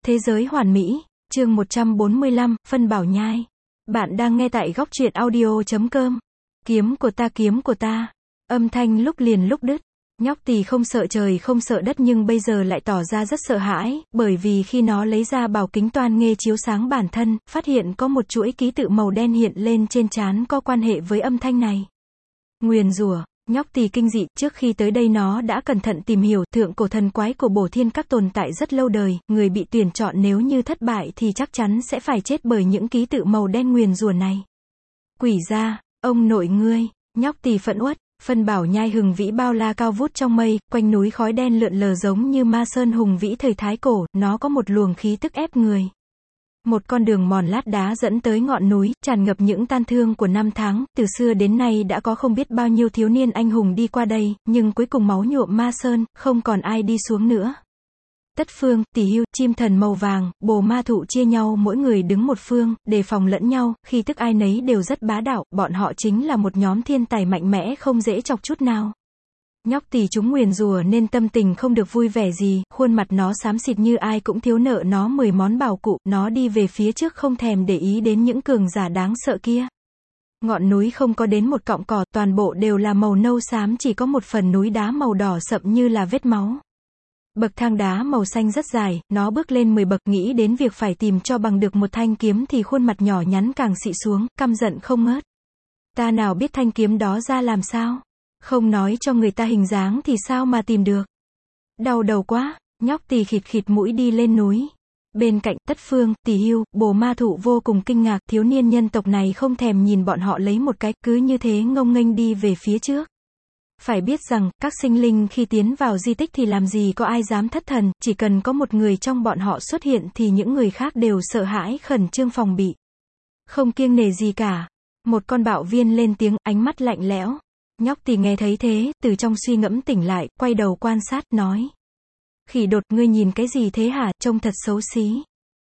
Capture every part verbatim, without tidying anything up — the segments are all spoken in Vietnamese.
Thế giới hoàn mỹ, chương một trăm bốn mươi lăm, phân bảo nhai. Bạn đang nghe tại góc truyện audio chấm com. Kiếm của ta, kiếm của ta. Âm thanh lúc liền lúc đứt. Nhóc tỳ không sợ trời không sợ đất nhưng bây giờ lại tỏ ra rất sợ hãi, bởi vì khi nó lấy ra bảo kính toan nghe chiếu sáng bản thân, phát hiện có một chuỗi ký tự màu đen hiện lên trên trán có quan hệ với âm thanh này. Nguyền rủa. Nhóc tỳ kinh dị, trước khi tới đây nó đã cẩn thận tìm hiểu, thượng cổ thần quái của Bổ Thiên Các tồn tại rất lâu đời, người bị tuyển chọn nếu như thất bại thì chắc chắn sẽ phải chết bởi những ký tự màu đen nguyền rủa này. Quỷ gia, ông nội ngươi, nhóc tỳ phẫn uất, phân bảo nhai hùng vĩ bao la cao vút trong mây, quanh núi khói đen lượn lờ giống như ma sơn hùng vĩ thời Thái Cổ, nó có một luồng khí tức ép người. Một con đường mòn lát đá dẫn tới ngọn núi, tràn ngập những tan thương của năm tháng, từ xưa đến nay đã có không biết bao nhiêu thiếu niên anh hùng đi qua đây, nhưng cuối cùng máu nhuộm ma sơn, không còn ai đi xuống nữa. Tất phương, tỷ hưu, chim thần màu vàng, bồ ma thụ chia nhau mỗi người đứng một phương, đề phòng lẫn nhau, khi tức ai nấy đều rất bá đạo, bọn họ chính là một nhóm thiên tài mạnh mẽ không dễ chọc chút nào. Nhóc tỳ chúng nguyền rủa nên tâm tình không được vui vẻ gì, khuôn mặt nó xám xịt như ai cũng thiếu nợ nó mười món bảo cụ, nó đi về phía trước không thèm để ý đến những cường giả đáng sợ kia. Ngọn núi không có đến một cọng cỏ, toàn bộ đều là màu nâu xám, chỉ có một phần núi đá màu đỏ sậm như là vết máu. Bậc thang đá màu xanh rất dài, nó bước lên mười bậc, nghĩ đến việc phải tìm cho bằng được một thanh kiếm thì khuôn mặt nhỏ nhắn càng xị xuống, căm giận không ngớt. Ta nào biết thanh kiếm đó ra làm sao? Không nói cho người ta hình dáng thì sao mà tìm được? Đau đầu quá, nhóc tỳ khịt khịt mũi đi lên núi. Bên cạnh, Tất phương, tỷ hưu, bồ ma thụ vô cùng kinh ngạc, thiếu niên nhân tộc này không thèm nhìn bọn họ lấy một cái, cứ như thế ngông nghênh đi về phía trước. Phải biết rằng, các sinh linh khi tiến vào di tích thì làm gì có ai dám thất thần, chỉ cần có một người trong bọn họ xuất hiện thì những người khác đều sợ hãi khẩn trương phòng bị. Không kiêng nể gì cả. Một con bạo viên lên tiếng, ánh mắt lạnh lẽo. Nhóc tỳ nghe thấy thế, từ trong suy ngẫm tỉnh lại, quay đầu quan sát, nói. Khỉ đột, ngươi nhìn cái gì thế hả, trông thật xấu xí.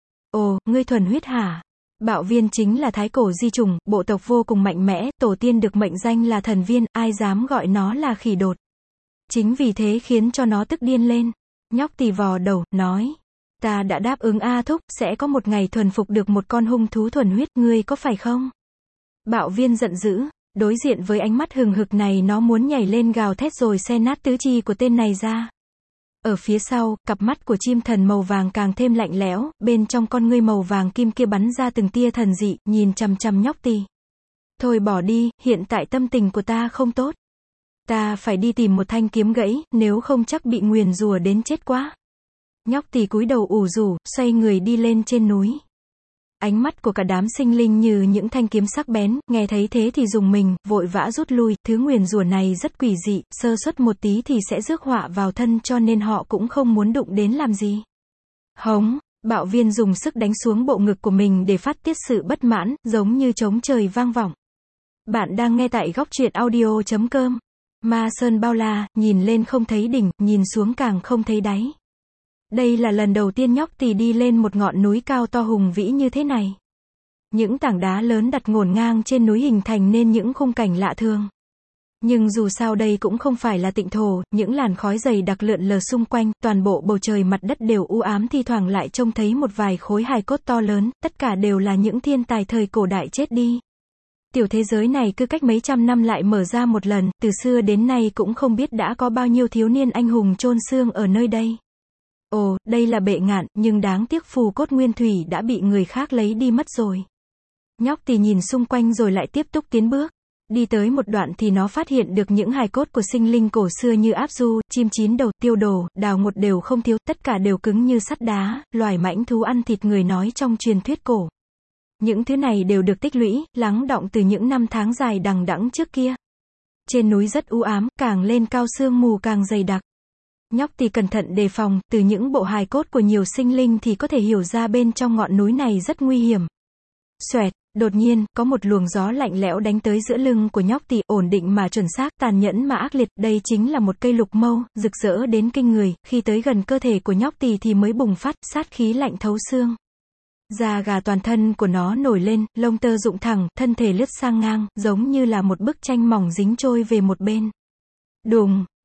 Ồ, ngươi thuần huyết hả? Bạo viên chính là thái cổ di trùng, bộ tộc vô cùng mạnh mẽ, tổ tiên được mệnh danh là thần viên, ai dám gọi nó là khỉ đột. Chính vì thế khiến cho nó tức điên lên. Nhóc tỳ vò đầu, nói. Ta đã đáp ứng A thúc, sẽ có một ngày thuần phục được một con hung thú thuần huyết, ngươi có phải không? Bạo viên giận dữ. Đối diện với ánh mắt hừng hực này nó muốn nhảy lên gào thét rồi xé nát tứ chi của tên này ra. Ở phía sau, cặp mắt của chim thần màu vàng càng thêm lạnh lẽo, bên trong con ngươi màu vàng kim kia bắn ra từng tia thần dị, nhìn chằm chằm nhóc tỳ. Thôi bỏ đi, hiện tại tâm tình của ta không tốt. Ta phải đi tìm một thanh kiếm gãy, nếu không chắc bị nguyền rủa đến chết quá. Nhóc tỳ cúi đầu ủ rủ, xoay người đi lên trên núi. Ánh mắt của cả đám sinh linh như những thanh kiếm sắc bén, nghe thấy thế thì dùng mình, vội vã rút lui, thứ nguyền rủa này rất quỷ dị, sơ suất một tí thì sẽ rước họa vào thân cho nên họ cũng không muốn đụng đến làm gì. Hống, bạo viên dùng sức đánh xuống bộ ngực của mình để phát tiết sự bất mãn, giống như trống trời vang vọng. Bạn đang nghe tại góc truyện audio chấm com. Ma sơn bao la, nhìn lên không thấy đỉnh, nhìn xuống càng không thấy đáy. Đây là lần đầu tiên nhóc tỳ đi lên một ngọn núi cao to hùng vĩ như thế này. Những tảng đá lớn đặt ngổn ngang trên núi hình thành nên những khung cảnh lạ thường. Nhưng dù sao đây cũng không phải là tịnh thổ, những làn khói dày đặc lượn lờ xung quanh, toàn bộ bầu trời mặt đất đều u ám, thi thoảng lại trông thấy một vài khối hài cốt to lớn, tất cả đều là những thiên tài thời cổ đại chết đi. Tiểu thế giới này cứ cách mấy trăm năm lại mở ra một lần, từ xưa đến nay cũng không biết đã có bao nhiêu thiếu niên anh hùng chôn xương ở nơi đây. Ồ, đây là bệ ngạn, nhưng đáng tiếc phù cốt nguyên thủy đã bị người khác lấy đi mất rồi. Nhóc tỳ nhìn xung quanh rồi lại tiếp tục tiến bước. Đi tới một đoạn thì nó phát hiện được những hài cốt của sinh linh cổ xưa như áp du, chim chín đầu, tiêu đồ, đào ngột đều không thiếu, tất cả đều cứng như sắt đá, loài mãnh thú ăn thịt người nói trong truyền thuyết cổ. Những thứ này đều được tích lũy, lắng đọng từ những năm tháng dài đằng đẵng trước kia. Trên núi rất u ám, càng lên cao sương mù càng dày đặc. Nhóc tỳ cẩn thận đề phòng, từ những bộ hài cốt của nhiều sinh linh thì có thể hiểu ra bên trong ngọn núi này rất nguy hiểm. Xoẹt, đột nhiên, có một luồng gió lạnh lẽo đánh tới giữa lưng của nhóc tỳ, ổn định mà chuẩn xác, tàn nhẫn mà ác liệt, đây chính là một cây lục mâu, rực rỡ đến kinh người, khi tới gần cơ thể của nhóc tỳ thì mới bùng phát, sát khí lạnh thấu xương. Da gà toàn thân của nó nổi lên, lông tơ rụng thẳng, thân thể lướt sang ngang, giống như là một bức tranh mỏng dính trôi về một bên. Đùng!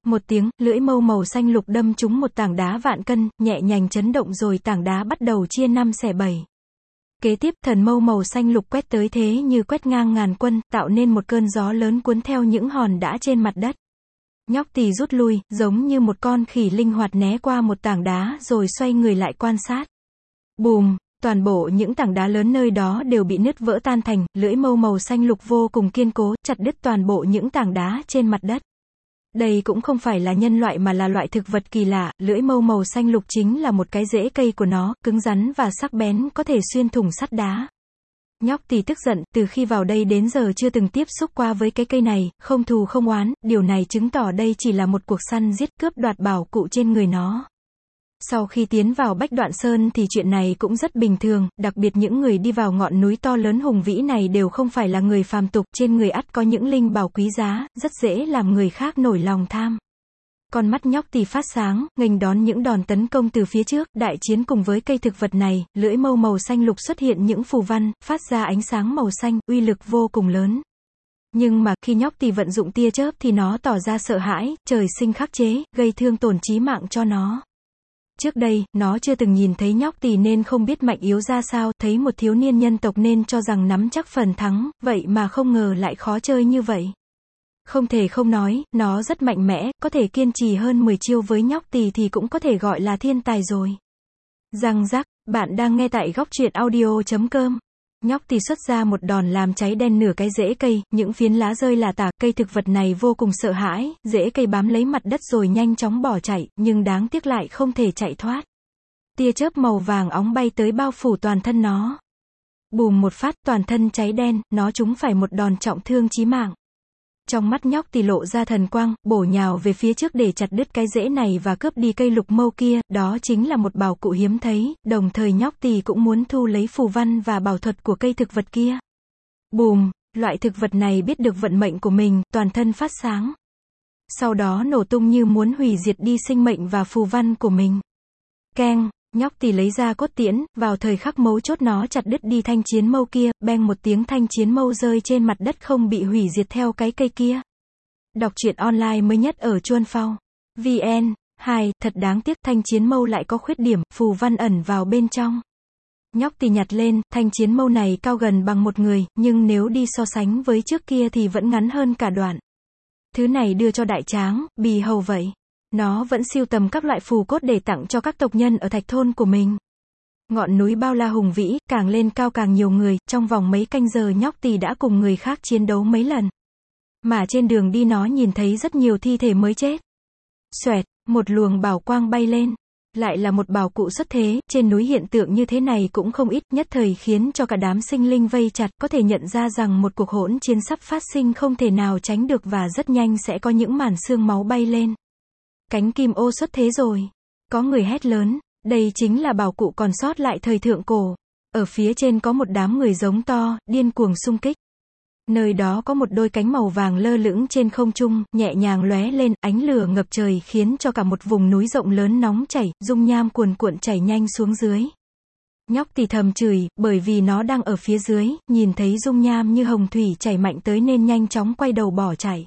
Một tiếng, lưỡi mâu màu xanh lục đâm trúng một tảng đá vạn cân, nhẹ nhàng chấn động rồi tảng đá bắt đầu chia năm xẻ bảy. Kế tiếp, thần mâu màu xanh lục quét tới thế như quét ngang ngàn quân, tạo nên một cơn gió lớn cuốn theo những hòn đá trên mặt đất. Nhóc Tỳ rút lui, giống như một con khỉ linh hoạt né qua một tảng đá rồi xoay người lại quan sát. Bùm, toàn bộ những tảng đá lớn nơi đó đều bị nứt vỡ tan thành, lưỡi mâu màu xanh lục vô cùng kiên cố, chặt đứt toàn bộ những tảng đá trên mặt đất. Đây cũng không phải là nhân loại mà là loại thực vật kỳ lạ, lưỡi mâu màu xanh lục chính là một cái rễ cây của nó, cứng rắn và sắc bén, có thể xuyên thủng sắt đá. Nhóc Tỳ tức giận, từ khi vào đây đến giờ chưa từng tiếp xúc qua với cái cây này, không thù không oán, điều này chứng tỏ đây chỉ là một cuộc săn giết cướp đoạt bảo cụ trên người nó. Sau khi tiến vào Bách Đoạn Sơn thì chuyện này cũng rất bình thường, đặc biệt những người đi vào ngọn núi to lớn hùng vĩ này đều không phải là người phàm tục, trên người ắt có những linh bảo quý giá, rất dễ làm người khác nổi lòng tham. Con mắt Nhóc Tỳ phát sáng, nghênh đón những đòn tấn công từ phía trước, đại chiến cùng với cây thực vật này, lưỡi mâu màu xanh lục xuất hiện những phù văn, phát ra ánh sáng màu xanh, uy lực vô cùng lớn. Nhưng mà, khi Nhóc Tỳ vận dụng tia chớp thì nó tỏ ra sợ hãi, trời sinh khắc chế, gây thương tổn chí mạng cho nó. Trước đây, nó chưa từng nhìn thấy Nhóc Tỳ nên không biết mạnh yếu ra sao, thấy một thiếu niên nhân tộc nên cho rằng nắm chắc phần thắng, vậy mà không ngờ lại khó chơi như vậy. Không thể không nói, nó rất mạnh mẽ, có thể kiên trì hơn mười chiêu với Nhóc Tỳ thì cũng có thể gọi là thiên tài rồi. Răng rắc, bạn đang nghe tại góc truyện audio chấm com. Nhóc Tỳ xuất ra một đòn làm cháy đen nửa cái rễ cây, những phiến lá rơi lả tả, cây thực vật này vô cùng sợ hãi, rễ cây bám lấy mặt đất rồi nhanh chóng bỏ chạy, nhưng đáng tiếc lại không thể chạy thoát. Tia chớp màu vàng óng bay tới bao phủ toàn thân nó. Bùm một phát, toàn thân cháy đen, nó trúng phải một đòn trọng thương chí mạng. Trong mắt Nhóc Tỳ lộ ra thần quang, bổ nhào về phía trước để chặt đứt cái rễ này và cướp đi cây lục mâu kia, đó chính là một bảo cụ hiếm thấy, đồng thời Nhóc Tỳ cũng muốn thu lấy phù văn và bảo thuật của cây thực vật kia. Bùm, loại thực vật này biết được vận mệnh của mình, toàn thân phát sáng. Sau đó nổ tung như muốn hủy diệt đi sinh mệnh và phù văn của mình. Keng, Nhóc Tỳ lấy ra cốt tiễn, vào thời khắc mấu chốt nó chặt đứt đi thanh chiến mâu kia, beng một tiếng thanh chiến mâu rơi trên mặt đất không bị hủy diệt theo cái cây kia. Đọc truyện online mới nhất ở Chuan Phao. vn. hai, thật đáng tiếc, thanh chiến mâu lại có khuyết điểm, phù văn ẩn vào bên trong. Nhóc Tỳ nhặt lên, thanh chiến mâu này cao gần bằng một người, nhưng nếu đi so sánh với trước kia thì vẫn ngắn hơn cả đoạn. Thứ này đưa cho đại tráng, bì hầu vậy. Nó vẫn sưu tầm các loại phù cốt để tặng cho các tộc nhân ở thạch thôn của mình. Ngọn núi bao la hùng vĩ, càng lên cao càng nhiều người, trong vòng mấy canh giờ Nhóc Tỳ đã cùng người khác chiến đấu mấy lần. Mà trên đường đi nó nhìn thấy rất nhiều thi thể mới chết. Xoẹt, một luồng bảo quang bay lên. Lại là một bảo cụ xuất thế, trên núi hiện tượng như thế này cũng không ít, nhất thời khiến cho cả đám sinh linh vây chặt, có thể nhận ra rằng một cuộc hỗn chiến sắp phát sinh không thể nào tránh được và rất nhanh sẽ có những màn xương máu bay lên. Cánh kim ô xuất thế rồi. Có người hét lớn, đây chính là bảo cụ còn sót lại thời thượng cổ. Ở phía trên có một đám người giống to, điên cuồng xung kích. Nơi đó có một đôi cánh màu vàng lơ lửng trên không trung, nhẹ nhàng lóe lên, ánh lửa ngập trời khiến cho cả một vùng núi rộng lớn nóng chảy, dung nham cuồn cuộn chảy nhanh xuống dưới. Nhóc Tỳ thầm chửi, bởi vì nó đang ở phía dưới, nhìn thấy dung nham như hồng thủy chảy mạnh tới nên nhanh chóng quay đầu bỏ chạy.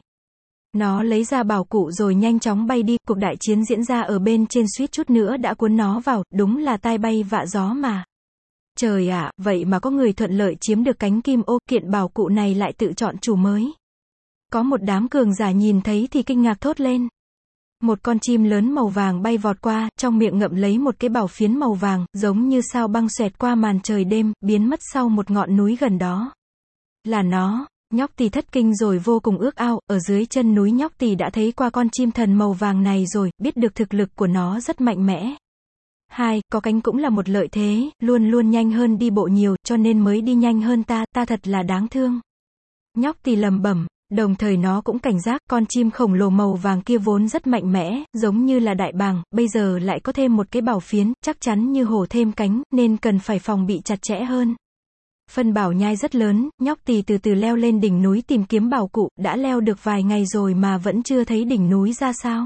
Nó lấy ra bảo cụ rồi nhanh chóng bay đi, cuộc đại chiến diễn ra ở bên trên suýt chút nữa đã cuốn nó vào, đúng là tai bay vạ gió mà. Trời ạ, à, vậy mà có người thuận lợi chiếm được cánh kim ô, kiện bảo cụ này lại tự chọn chủ mới. Có một đám cường giả nhìn thấy thì kinh ngạc thốt lên. Một con chim lớn màu vàng bay vọt qua, trong miệng ngậm lấy một cái bảo phiến màu vàng, giống như sao băng xoẹt qua màn trời đêm, biến mất sau một ngọn núi gần đó. Là nó. Nhóc Tỳ thất kinh rồi vô cùng ước ao, ở dưới chân núi Nhóc Tỳ đã thấy qua con chim thần màu vàng này rồi, biết được thực lực của nó rất mạnh mẽ. Hai, có cánh cũng là một lợi thế, luôn luôn nhanh hơn đi bộ nhiều, cho nên mới đi nhanh hơn ta, ta thật là đáng thương. Nhóc Tỳ lẩm bẩm, đồng thời nó cũng cảnh giác, con chim khổng lồ màu vàng kia vốn rất mạnh mẽ, giống như là đại bàng, bây giờ lại có thêm một cái bảo phiến, chắc chắn như hổ thêm cánh, nên cần phải phòng bị chặt chẽ hơn. Phân bảo nhai rất lớn, Nhóc Tỳ từ từ leo lên đỉnh núi tìm kiếm bảo cụ, đã leo được vài ngày rồi mà vẫn chưa thấy đỉnh núi ra sao.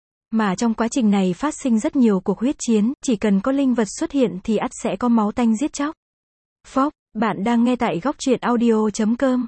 Mà trong quá trình này phát sinh rất nhiều cuộc huyết chiến, chỉ cần có linh vật xuất hiện thì ắt sẽ có máu tanh giết chóc. Phốc, bạn đang nghe tại góc truyện audio chấm com.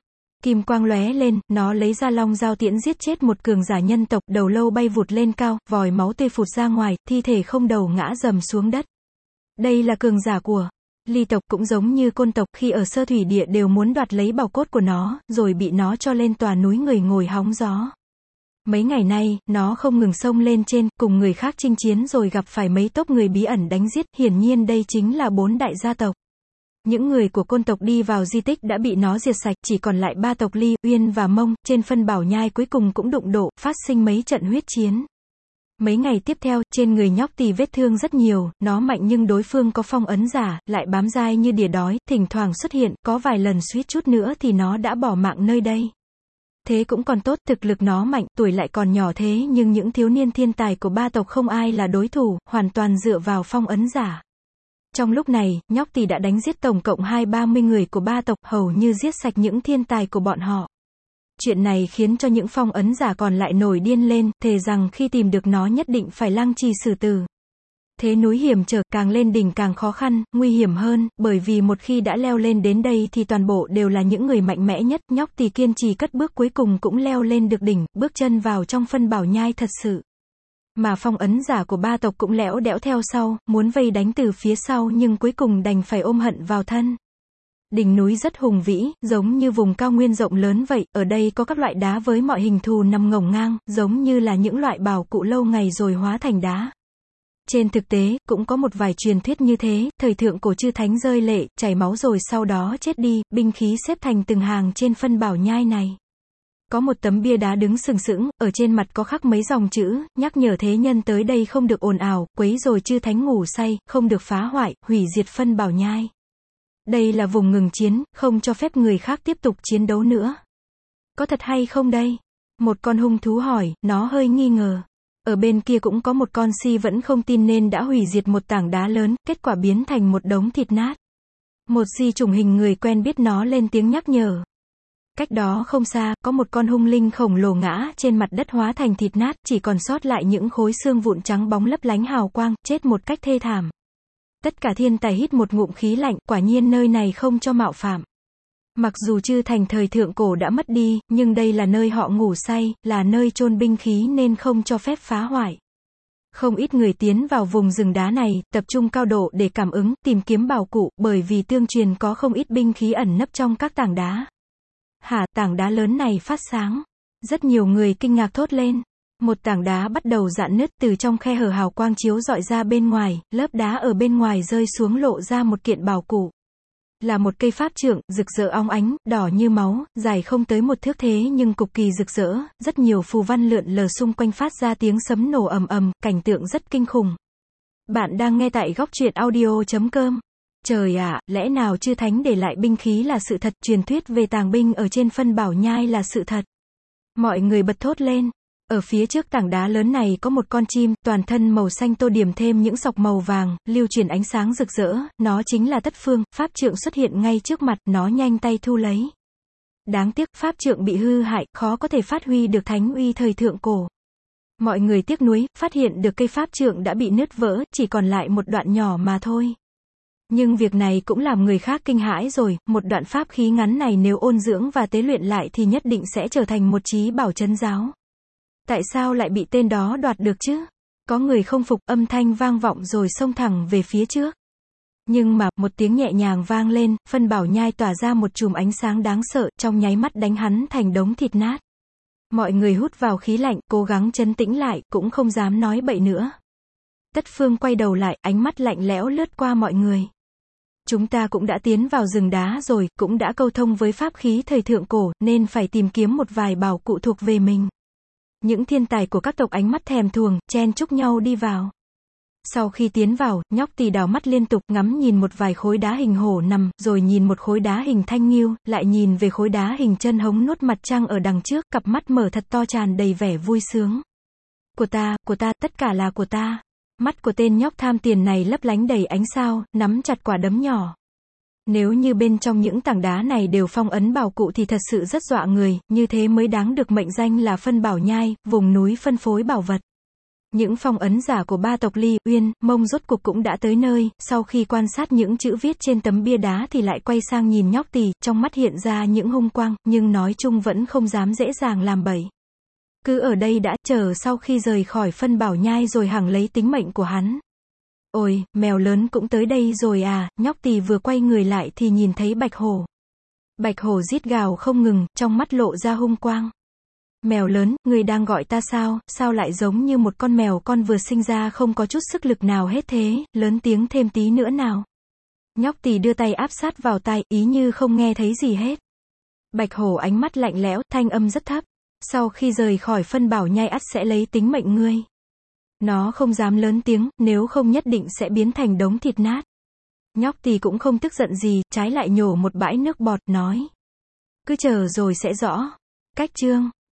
Kim quang lóe lên, nó lấy ra long dao tiễn giết chết một cường giả nhân tộc, đầu lâu bay vụt lên cao, vòi máu tươi phụt ra ngoài, thi thể không đầu ngã rầm xuống đất. Đây là cường giả của Ly tộc, cũng giống như Côn tộc, khi ở Sơ Thủy Địa đều muốn đoạt lấy bào cốt của nó, rồi bị nó cho lên tòa núi người ngồi hóng gió. Mấy ngày nay, nó không ngừng xông lên trên, cùng người khác chinh chiến rồi gặp phải mấy tốp người bí ẩn đánh giết, hiển nhiên đây chính là bốn đại gia tộc. Những người của Côn tộc đi vào di tích đã bị nó diệt sạch, chỉ còn lại ba tộc Ly, Uyên và Mông, trên phân bảo nhai cuối cùng cũng đụng độ, phát sinh mấy trận huyết chiến. Mấy ngày tiếp theo, trên người nhóc tỳ vết thương rất nhiều, nó mạnh nhưng đối phương có phong ấn giả, lại bám dai như đỉa đói, thỉnh thoảng xuất hiện, có vài lần suýt chút nữa thì nó đã bỏ mạng nơi đây. Thế cũng còn tốt, thực lực nó mạnh, tuổi lại còn nhỏ thế nhưng những thiếu niên thiên tài của ba tộc không ai là đối thủ, hoàn toàn dựa vào phong ấn giả. Trong lúc này, nhóc tỳ đã đánh giết tổng cộng hai ba mươi người của ba tộc, hầu như giết sạch những thiên tài của bọn họ. Chuyện này khiến cho những phong ấn giả còn lại nổi điên lên, thề rằng khi tìm được nó nhất định phải lăng trì xử tử. Thế núi hiểm trở, càng lên đỉnh càng khó khăn, nguy hiểm hơn, bởi vì một khi đã leo lên đến đây thì toàn bộ đều là những người mạnh mẽ nhất, nhóc tỳ kiên trì cất bước cuối cùng cũng leo lên được đỉnh, bước chân vào trong phân bảo nhai thật sự. Mà phong ấn giả của ba tộc cũng lẽo đẽo theo sau, muốn vây đánh từ phía sau nhưng cuối cùng đành phải ôm hận vào thân. Đỉnh núi rất hùng vĩ, giống như vùng cao nguyên rộng lớn vậy, ở đây có các loại đá với mọi hình thù nằm ngổn ngang, giống như là những loại bảo cụ lâu ngày rồi hóa thành đá. Trên thực tế, cũng có một vài truyền thuyết như thế, thời thượng cổ chư thánh rơi lệ, chảy máu rồi sau đó chết đi, binh khí xếp thành từng hàng trên phân bảo nhai này. Có một tấm bia đá đứng sừng sững, ở trên mặt có khắc mấy dòng chữ, nhắc nhở thế nhân tới đây không được ồn ào, quấy rồi chư thánh ngủ say, không được phá hoại, hủy diệt phân bảo nhai. Đây là vùng ngừng chiến, không cho phép người khác tiếp tục chiến đấu nữa. Có thật hay không đây? Một con hung thú hỏi, nó hơi nghi ngờ. Ở bên kia cũng có một con si vẫn không tin nên đã hủy diệt một tảng đá lớn, kết quả biến thành một đống thịt nát. Một si trùng hình người quen biết nó lên tiếng nhắc nhở. Cách đó không xa, có một con hung linh khổng lồ ngã trên mặt đất hóa thành thịt nát, chỉ còn sót lại những khối xương vụn trắng bóng lấp lánh hào quang, chết một cách thê thảm. Tất cả thiên tài hít một ngụm khí lạnh, quả nhiên nơi này không cho mạo phạm. Mặc dù chư thành thời thượng cổ đã mất đi, nhưng đây là nơi họ ngủ say, là nơi chôn binh khí nên không cho phép phá hoại. Không ít người tiến vào vùng rừng đá này, tập trung cao độ để cảm ứng, tìm kiếm bảo cụ, bởi vì tương truyền có không ít binh khí ẩn nấp trong các tảng đá. Hả, tảng đá lớn này phát sáng. Rất nhiều người kinh ngạc thốt lên. Một tảng đá bắt đầu rạn nứt, từ trong khe hở hào quang chiếu rọi ra bên ngoài, lớp đá ở bên ngoài rơi xuống lộ ra một kiện bảo cụ. Là một cây pháp trượng, rực rỡ óng ánh, đỏ như máu, dài không tới một thước thế nhưng cực kỳ rực rỡ, rất nhiều phù văn lượn lờ xung quanh phát ra tiếng sấm nổ ầm ầm, cảnh tượng rất kinh khủng. Bạn đang nghe tại góc truyện audio chấm com. Trời ạ, à, lẽ nào chư thánh để lại binh khí là sự thật, truyền thuyết về tàng binh ở trên phân bảo nhai là sự thật. Mọi người bật thốt lên. Ở phía trước tảng đá lớn này có một con chim, toàn thân màu xanh tô điểm thêm những sọc màu vàng, lưu truyền ánh sáng rực rỡ, nó chính là Tất Phương, pháp trượng xuất hiện ngay trước mặt, nó nhanh tay thu lấy. Đáng tiếc, pháp trượng bị hư hại, khó có thể phát huy được thánh uy thời thượng cổ. Mọi người tiếc nuối, phát hiện được cây pháp trượng đã bị nứt vỡ, chỉ còn lại một đoạn nhỏ mà thôi. Nhưng việc này cũng làm người khác kinh hãi rồi, một đoạn pháp khí ngắn này nếu ôn dưỡng và tế luyện lại thì nhất định sẽ trở thành một chí bảo trấn giáo. Tại sao lại bị tên đó đoạt được chứ? Có người không phục, âm thanh vang vọng rồi xông thẳng về phía trước. Nhưng mà, một tiếng nhẹ nhàng vang lên, phân bảo nhai tỏa ra một chùm ánh sáng đáng sợ, trong nháy mắt đánh hắn thành đống thịt nát. Mọi người hút vào khí lạnh, cố gắng trấn tĩnh lại, cũng không dám nói bậy nữa. Tất Phương quay đầu lại, ánh mắt lạnh lẽo lướt qua mọi người. Chúng ta cũng đã tiến vào rừng đá rồi, cũng đã câu thông với pháp khí thời thượng cổ, nên phải tìm kiếm một vài bảo cụ thuộc về mình. Những thiên tài của các tộc ánh mắt thèm thuồng, chen chúc nhau đi vào. Sau khi tiến vào, nhóc tỳ đảo mắt liên tục, ngắm nhìn một vài khối đá hình hổ nằm, rồi nhìn một khối đá hình thanh nghêu, lại nhìn về khối đá hình chân hống nuốt mặt trăng ở đằng trước, cặp mắt mở thật to tràn đầy vẻ vui sướng. Của ta, của ta, tất cả là của ta. Mắt của tên nhóc tham tiền này lấp lánh đầy ánh sao, nắm chặt quả đấm nhỏ. Nếu như bên trong những tảng đá này đều phong ấn bảo cụ thì thật sự rất dọa người, như thế mới đáng được mệnh danh là phân bảo nhai, vùng núi phân phối bảo vật. Những phong ấn giả của ba tộc Ly, Uyên, Mông rốt cuộc cũng đã tới nơi, sau khi quan sát những chữ viết trên tấm bia đá thì lại quay sang nhìn nhóc tỳ, trong mắt hiện ra những hung quang, nhưng nói chung vẫn không dám dễ dàng làm bậy. Cứ ở đây đã, chờ sau khi rời khỏi phân bảo nhai rồi hằng lấy tính mệnh của hắn. Ôi, mèo lớn cũng tới đây rồi à, nhóc tỳ vừa quay người lại thì nhìn thấy bạch hổ. Bạch hổ rít gào không ngừng, trong mắt lộ ra hung quang. Mèo lớn, người đang gọi ta sao, sao lại giống như một con mèo con vừa sinh ra không có chút sức lực nào hết thế, lớn tiếng thêm tí nữa nào. Nhóc tỳ đưa tay áp sát vào tai, ý như không nghe thấy gì hết. Bạch hổ ánh mắt lạnh lẽo, thanh âm rất thấp. Sau khi rời khỏi phân bảo nhai ắt sẽ lấy tính mệnh ngươi. Nó không dám lớn tiếng, nếu không nhất định sẽ biến thành đống thịt nát. Nhóc tỳ cũng không tức giận gì, trái lại nhổ một bãi nước bọt, nói. Cứ chờ rồi sẽ rõ. Cách chương